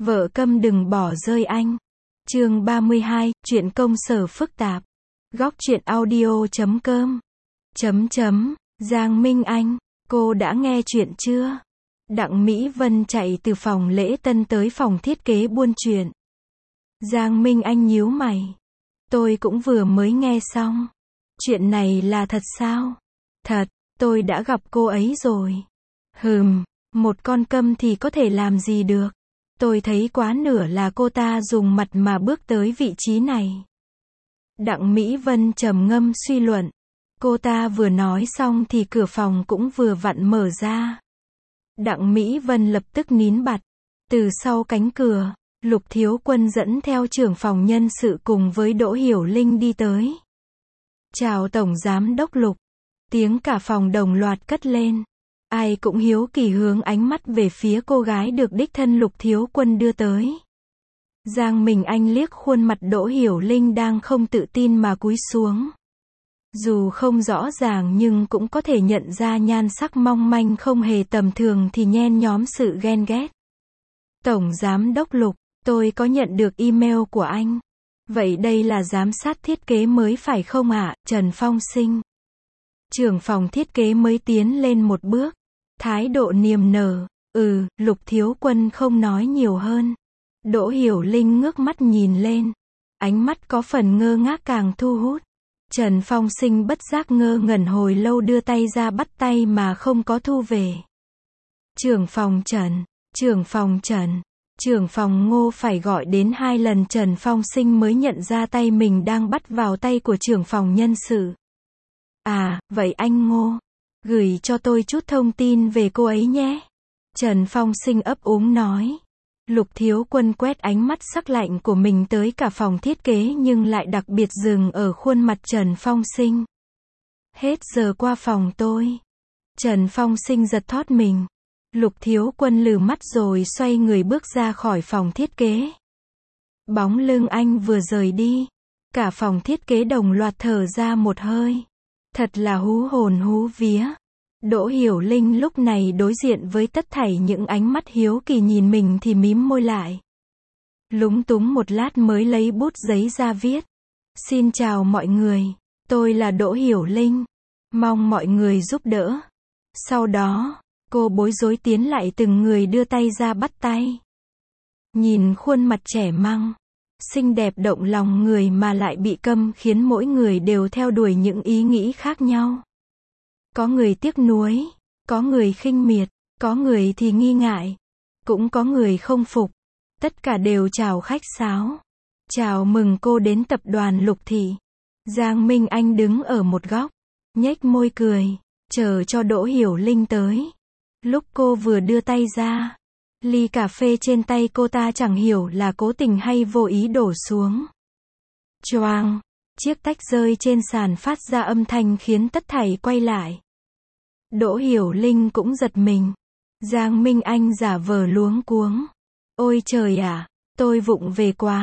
Vợ câm đừng bỏ rơi anh. Chương 32, chuyện công sở phức tạp. Góc truyện audio.com. Giang Minh Anh, cô đã nghe chuyện chưa? Đặng Mỹ Vân chạy từ phòng lễ tân tới phòng thiết kế buôn chuyện. Giang Minh Anh nhíu mày. Tôi cũng vừa mới nghe xong. Chuyện này là thật sao? Thật, tôi đã gặp cô ấy rồi. Một con câm thì có thể làm gì được? Tôi thấy quá nửa là cô ta dùng mặt mà bước tới vị trí này. Đặng Mỹ Vân trầm ngâm suy luận. Cô ta vừa nói xong thì cửa phòng cũng vừa vặn mở ra. Đặng Mỹ Vân lập tức nín bặt. Từ sau cánh cửa, Lục Thiếu Quân dẫn theo trưởng phòng nhân sự cùng với Đỗ Hiểu Linh đi tới. Chào Tổng Giám Đốc Lục. Tiếng cả phòng đồng loạt cất lên. Ai cũng hiếu kỳ hướng ánh mắt về phía cô gái được đích thân Lục Thiếu Quân đưa tới. Giang Minh Anh liếc khuôn mặt Đỗ Hiểu Linh đang không tự tin mà cúi xuống. Dù không rõ ràng nhưng cũng có thể nhận ra nhan sắc mong manh không hề tầm thường thì nhen nhóm sự ghen ghét. Tổng Giám Đốc Lục, tôi có nhận được email của anh. Vậy đây là giám sát thiết kế mới phải không ạ? Trần Phong Sinh, trưởng phòng thiết kế mới tiến lên một bước. Thái độ niềm nở. Lục Thiếu Quân không nói nhiều hơn. Đỗ Hiểu Linh ngước mắt nhìn lên. Ánh mắt có phần ngơ ngác càng thu hút. Trần Phong Sinh bất giác ngơ ngẩn hồi lâu đưa tay ra bắt tay mà không có thu về. Trưởng phòng Trần, trưởng phòng Trần, trưởng phòng Ngô phải gọi đến 2 lần Trần Phong Sinh mới nhận ra tay mình đang bắt vào tay của trưởng phòng nhân sự. À, vậy anh Ngô, gửi cho tôi chút thông tin về cô ấy nhé. Trần Phong Sinh ấp úng nói. Lục Thiếu Quân quét ánh mắt sắc lạnh của mình tới cả phòng thiết kế nhưng lại đặc biệt dừng ở khuôn mặt Trần Phong Sinh. Hết giờ qua phòng tôi. Trần Phong Sinh giật thót mình. Lục Thiếu Quân lừ mắt rồi xoay người bước ra khỏi phòng thiết kế. Bóng lưng anh vừa rời đi. Cả phòng thiết kế đồng loạt thở ra một hơi. Thật là hú hồn hú vía. Đỗ Hiểu Linh lúc này đối diện với tất thảy những ánh mắt hiếu kỳ nhìn mình thì mím môi lại. Lúng túng một lát mới lấy bút giấy ra viết. Xin chào mọi người, tôi là Đỗ Hiểu Linh. Mong mọi người giúp đỡ. Sau đó, cô bối rối tiến lại từng người đưa tay ra bắt tay. Nhìn khuôn mặt trẻ măng, xinh đẹp động lòng người mà lại bị câm khiến mỗi người đều theo đuổi những ý nghĩ khác nhau. Có người tiếc nuối, có người khinh miệt, có người thì nghi ngại, cũng có người không phục. Tất cả đều chào khách sáo. Chào mừng cô đến tập đoàn Lục Thị. Giang Minh Anh đứng ở một góc, nhếch môi cười, chờ cho Đỗ Hiểu Linh tới. Lúc cô vừa đưa tay ra, ly cà phê trên tay cô ta chẳng hiểu là cố tình hay vô ý đổ xuống. Choang! Chiếc tách rơi trên sàn phát ra âm thanh khiến tất thảy quay lại. Đỗ Hiểu Linh cũng giật mình. Giang Minh Anh giả vờ luống cuống. Ôi trời ạ, tôi vụng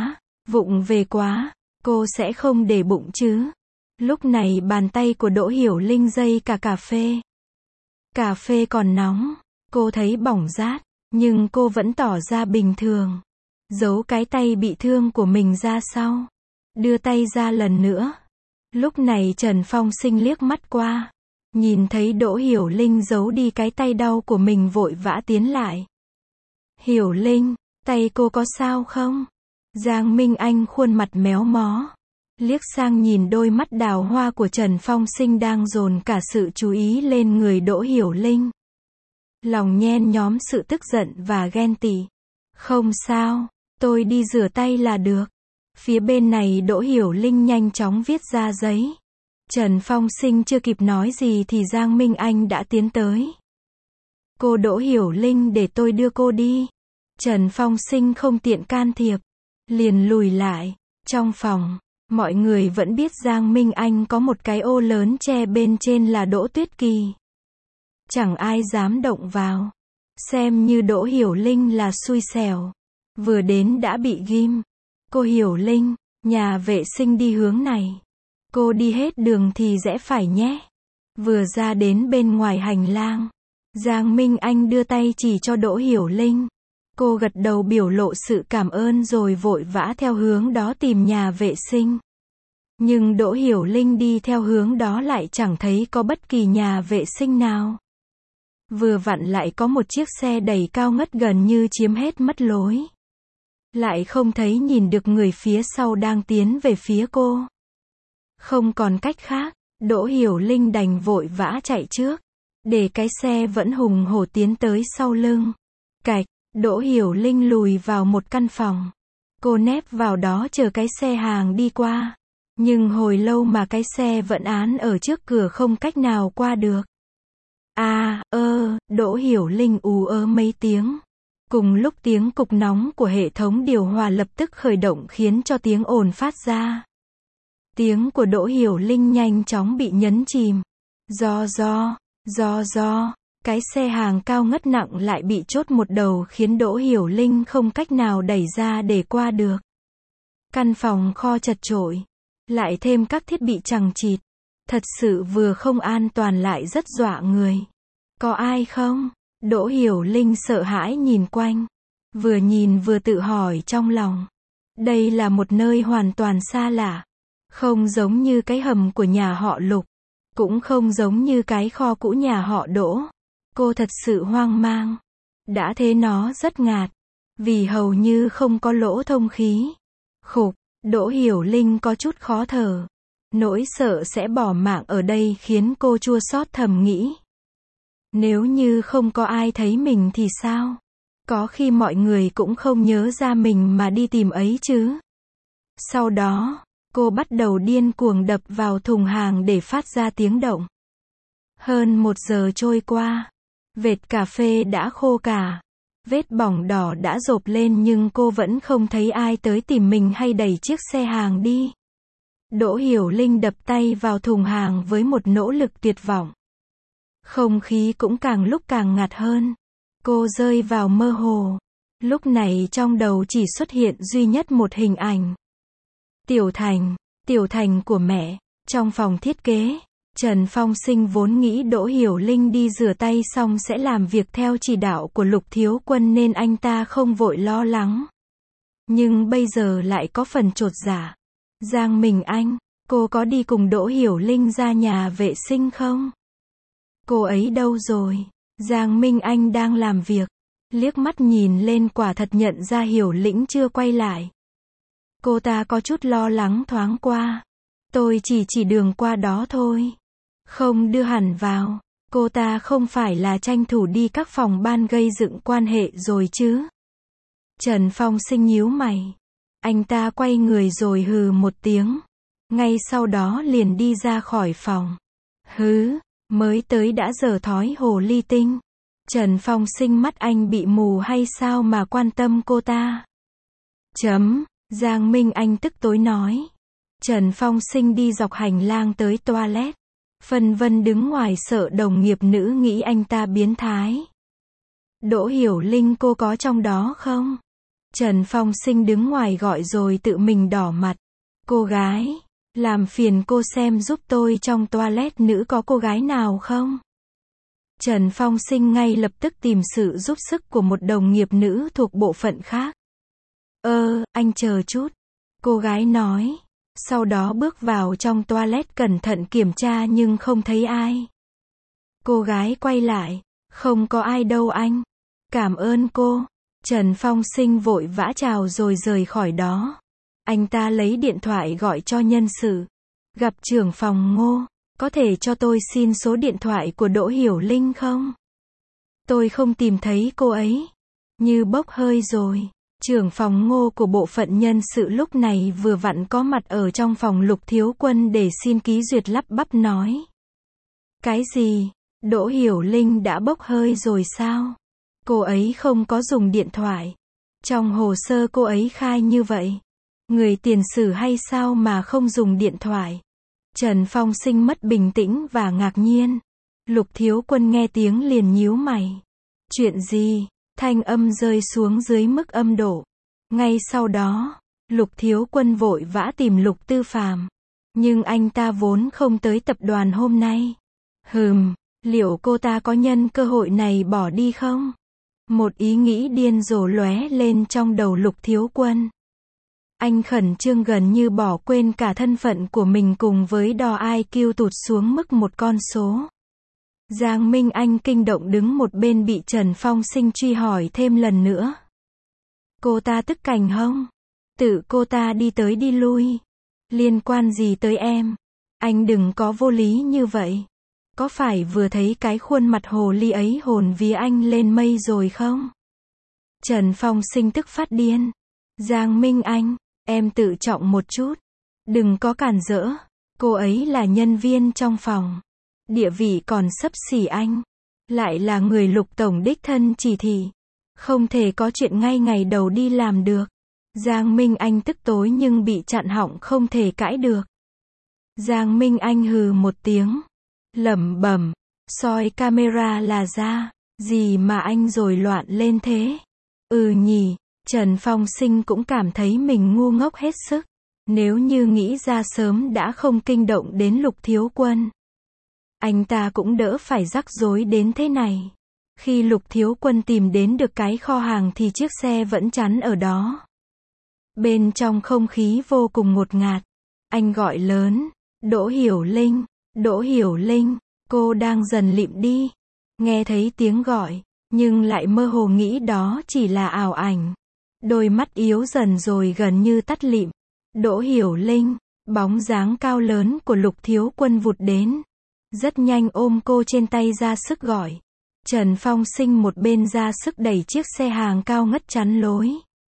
về quá, cô sẽ không để bụng chứ. Lúc này bàn tay của Đỗ Hiểu Linh dây cả cà phê. Cà phê còn nóng, cô thấy bỏng rát, nhưng cô vẫn tỏ ra bình thường. Giấu cái tay bị thương của mình ra sau. Đưa tay ra lần nữa. Lúc này Trần Phong Sinh liếc mắt qua. Nhìn thấy Đỗ Hiểu Linh giấu đi cái tay đau của mình vội vã tiến lại. Hiểu Linh, tay cô có sao không? Giang Minh Anh khuôn mặt méo mó. Liếc sang nhìn đôi mắt đào hoa của Trần Phong Sinh đang dồn cả sự chú ý lên người Đỗ Hiểu Linh. Lòng nhen nhóm sự tức giận và ghen tị. Không sao, tôi đi rửa tay là được. Phía bên này Đỗ Hiểu Linh nhanh chóng viết ra giấy. Trần Phong Sinh chưa kịp nói gì thì Giang Minh Anh đã tiến tới. Cô Đỗ Hiểu Linh để tôi đưa cô đi. Trần Phong Sinh không tiện can thiệp. Liền lùi lại. Trong phòng, mọi người vẫn biết Giang Minh Anh có một cái ô lớn che bên trên là Đỗ Tuyết Kỳ. Chẳng ai dám động vào. Xem như Đỗ Hiểu Linh là xui xẻo. Vừa đến đã bị ghim. Cô Hiểu Linh, nhà vệ sinh đi hướng này. Cô đi hết đường thì rẽ phải nhé. Vừa ra đến bên ngoài hành lang, Giang Minh Anh đưa tay chỉ cho Đỗ Hiểu Linh. Cô gật đầu biểu lộ sự cảm ơn rồi vội vã theo hướng đó tìm nhà vệ sinh. Nhưng Đỗ Hiểu Linh đi theo hướng đó lại chẳng thấy có bất kỳ nhà vệ sinh nào. Vừa vặn lại có một chiếc xe đẩy cao ngất gần như chiếm hết mất lối. Lại không thấy nhìn được người phía sau đang tiến về phía cô. Không còn cách khác, Đỗ Hiểu Linh đành vội vã chạy trước, để cái xe vẫn hùng hổ tiến tới sau lưng. Cạch, Đỗ Hiểu Linh lùi vào một căn phòng. Cô nép vào đó chờ cái xe hàng đi qua. Nhưng hồi lâu mà cái xe vẫn án ở trước cửa không cách nào qua được. Đỗ Hiểu Linh ú ớ mấy tiếng. Cùng lúc tiếng cục nóng của hệ thống điều hòa lập tức khởi động khiến cho tiếng ồn phát ra. Tiếng của Đỗ Hiểu Linh nhanh chóng bị nhấn chìm. Do, cái xe hàng cao ngất nặng lại bị chốt một đầu khiến Đỗ Hiểu Linh không cách nào đẩy ra để qua được. Căn phòng kho chật chội, lại thêm các thiết bị chằng chịt. Thật sự vừa không an toàn lại rất dọa người. Có ai không? Đỗ Hiểu Linh sợ hãi nhìn quanh. Vừa nhìn vừa tự hỏi trong lòng. Đây là một nơi hoàn toàn xa lạ. Không giống như cái hầm của nhà họ Lục. Cũng không giống như cái kho cũ nhà họ Đỗ. Cô thật sự hoang mang. Đã thế nó rất ngạt. Vì hầu như không có lỗ thông khí. Khục, Đỗ Hiểu Linh có chút khó thở. Nỗi sợ sẽ bỏ mạng ở đây khiến cô chua xót thầm nghĩ. Nếu như không có ai thấy mình thì sao? Có khi mọi người cũng không nhớ ra mình mà đi tìm ấy chứ. Sau đó, cô bắt đầu điên cuồng đập vào thùng hàng để phát ra tiếng động. Hơn 1 giờ trôi qua, vệt cà phê đã khô cả. Vết bỏng đỏ đã rộp lên nhưng cô vẫn không thấy ai tới tìm mình hay đẩy chiếc xe hàng đi. Đỗ Hiểu Linh đập tay vào thùng hàng với một nỗ lực tuyệt vọng. Không khí cũng càng lúc càng ngạt hơn. Cô rơi vào mơ hồ. Lúc này trong đầu chỉ xuất hiện duy nhất một hình ảnh. Tiểu Thành của mẹ. Trong phòng thiết kế, Trần Phong Sinh vốn nghĩ Đỗ Hiểu Linh đi rửa tay xong sẽ làm việc theo chỉ đạo của Lục Thiếu Quân nên anh ta không vội lo lắng. Nhưng bây giờ lại có phần chột dạ. Giang Minh Anh, cô có đi cùng Đỗ Hiểu Linh ra nhà vệ sinh không? Cô ấy đâu rồi? Giang Minh Anh đang làm việc. Liếc mắt nhìn lên quả thật nhận ra Hiểu Lĩnh chưa quay lại. Cô ta có chút lo lắng thoáng qua. Tôi chỉ đường qua đó thôi. Không đưa hẳn vào. Cô ta không phải là tranh thủ đi các phòng ban gây dựng quan hệ rồi chứ? Trần Phong Sinh nhíu mày. Anh ta quay người rồi hừ một tiếng. Ngay sau đó liền đi ra khỏi phòng. Hứ, mới tới đã dở thói hồ ly tinh. Trần Phong Sinh mắt anh bị mù hay sao mà quan tâm cô ta? Giang Minh Anh tức tối nói. Trần Phong Sinh đi dọc hành lang tới toilet. Phân vân đứng ngoài sợ đồng nghiệp nữ nghĩ anh ta biến thái. Đỗ Hiểu Linh cô có trong đó không? Trần Phong Sinh đứng ngoài gọi rồi tự mình đỏ mặt. Cô gái, làm phiền cô xem giúp tôi trong toilet nữ có cô gái nào không? Trần Phong Sinh ngay lập tức tìm sự giúp sức của một đồng nghiệp nữ thuộc bộ phận khác. Anh chờ chút. Cô gái nói. Sau đó bước vào trong toilet cẩn thận kiểm tra nhưng không thấy ai. Cô gái quay lại. Không có ai đâu anh. Cảm ơn cô. Trần Phong Sinh vội vã chào rồi rời khỏi đó. Anh ta lấy điện thoại gọi cho nhân sự. Gặp trưởng phòng Ngô. Có thể cho tôi xin số điện thoại của Đỗ Hiểu Linh không? Tôi không tìm thấy cô ấy. Như bốc hơi rồi. Trưởng phòng Ngô của bộ phận nhân sự lúc này vừa vặn có mặt ở trong phòng Lục Thiếu Quân để xin ký duyệt lắp bắp nói. Cái gì? Đỗ Hiểu Linh đã bốc hơi rồi sao? Cô ấy không có dùng điện thoại. Trong hồ sơ cô ấy khai như vậy. Người tiền sử hay sao mà không dùng điện thoại? Trần Phong Sinh mất bình tĩnh và ngạc nhiên. Lục Thiếu Quân nghe tiếng liền nhíu mày. Chuyện gì? Thanh âm rơi xuống dưới mức âm độ. Ngay sau đó, Lục Thiếu Quân vội vã tìm Lục Tư Phàm. Nhưng anh ta vốn không tới tập đoàn hôm nay. Liệu cô ta có nhân cơ hội này bỏ đi không? Một ý nghĩ điên rồ lóe lên trong đầu Lục Thiếu Quân. Anh khẩn trương gần như bỏ quên cả thân phận của mình cùng với đo IQ tụt xuống mức một con số. Giang Minh Anh kinh động đứng một bên bị Trần Phong Sinh truy hỏi thêm lần nữa. Cô ta tức cành hông? Tự cô ta đi tới đi lui. Liên quan gì tới em? Anh đừng có vô lý như vậy. Có phải vừa thấy cái khuôn mặt hồ ly ấy hồn vía anh lên mây rồi không? Trần Phong Sinh tức phát điên. Giang Minh Anh, em tự trọng một chút. Đừng có cản rỡ. Cô ấy là nhân viên trong phòng. Địa vị còn xấp xỉ anh. Lại là người Lục tổng đích thân chỉ thị. Không thể có chuyện ngay ngày đầu đi làm được. Giang Minh Anh tức tối nhưng bị chặn họng không thể cãi được. Giang Minh Anh hừ một tiếng. Lẩm bẩm. Soi camera là ra. Gì mà anh rồi loạn lên thế? Ừ nhỉ. Trần Phong Sinh cũng cảm thấy mình ngu ngốc hết sức. Nếu như nghĩ ra sớm đã không kinh động đến Lục Thiếu Quân. Anh ta cũng đỡ phải rắc rối đến thế này. Khi Lục Thiếu Quân tìm đến được cái kho hàng thì chiếc xe vẫn chắn ở đó. Bên trong không khí vô cùng ngột ngạt. Anh gọi lớn. Đỗ Hiểu Linh. Đỗ Hiểu Linh. Cô đang dần lịm đi. Nghe thấy tiếng gọi. Nhưng lại mơ hồ nghĩ đó chỉ là ảo ảnh. Đôi mắt yếu dần rồi gần như tắt lịm. Đỗ Hiểu Linh. Bóng dáng cao lớn của Lục Thiếu Quân vụt đến. Rất nhanh ôm cô trên tay ra sức gọi. Trần Phong Sinh một bên ra sức đẩy chiếc xe hàng cao ngất chắn lối.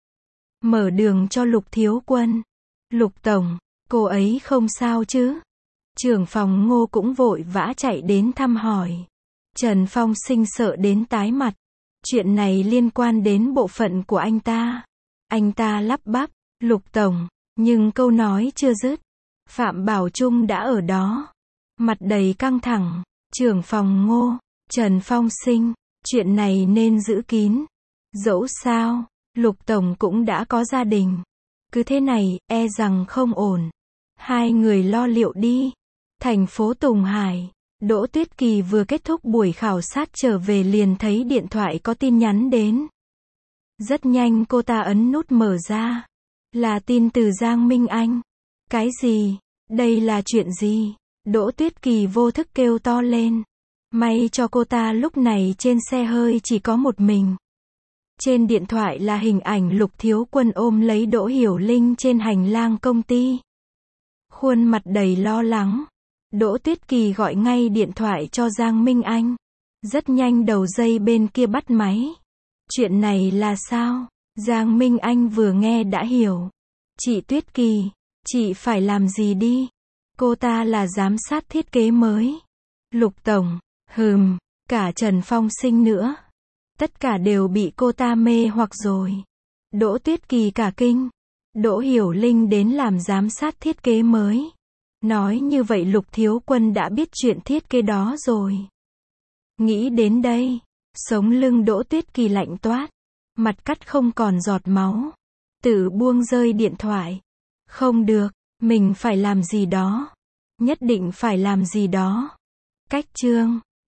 Mở đường cho Lục Thiếu Quân. Lục tổng, cô ấy không sao chứ? Trưởng phòng Ngô cũng vội vã chạy đến thăm hỏi. Trần Phong Sinh sợ đến tái mặt. Chuyện này liên quan đến bộ phận của anh ta. Anh ta lắp bắp, Lục tổng, nhưng câu nói chưa dứt. Phạm Bảo Trung đã ở đó. Mặt đầy căng thẳng. Trưởng phòng Ngô, Trần Phong Sinh, chuyện này nên giữ kín. Dẫu sao, Lục tổng cũng đã có gia đình. Cứ thế này, e rằng không ổn. Hai người lo liệu đi. Thành phố Tùng Hải, Đỗ Tuyết Kỳ vừa kết thúc buổi khảo sát trở về liền thấy điện thoại có tin nhắn đến. Rất nhanh cô ta ấn nút mở ra. Là tin từ Giang Minh Anh. Cái gì? Đây là chuyện gì? Đỗ Tuyết Kỳ vô thức kêu to lên. May cho cô ta lúc này trên xe hơi chỉ có một mình. Trên điện thoại là hình ảnh Lục Thiếu Quân ôm lấy Đỗ Hiểu Linh trên hành lang công ty. Khuôn mặt đầy lo lắng. Đỗ Tuyết Kỳ gọi ngay điện thoại cho Giang Minh Anh. Rất nhanh đầu dây bên kia bắt máy. Chuyện này là sao? Giang Minh Anh vừa nghe đã hiểu. Chị Tuyết Kỳ, chị phải làm gì đi? Cô ta là giám sát thiết kế mới. Lục tổng, cả Trần Phong Sinh nữa. Tất cả đều bị cô ta mê hoặc rồi. Đỗ Tuyết Kỳ cả kinh. Đỗ Hiểu Linh đến làm giám sát thiết kế mới. Nói như vậy Lục Thiếu Quân đã biết chuyện thiết kế đó rồi. Nghĩ đến đây, sống lưng Đỗ Tuyết Kỳ lạnh toát. Mặt cắt không còn giọt máu. Tự buông rơi điện thoại. Không được, mình phải làm gì đó. Nhất định phải làm gì đó. Cách chương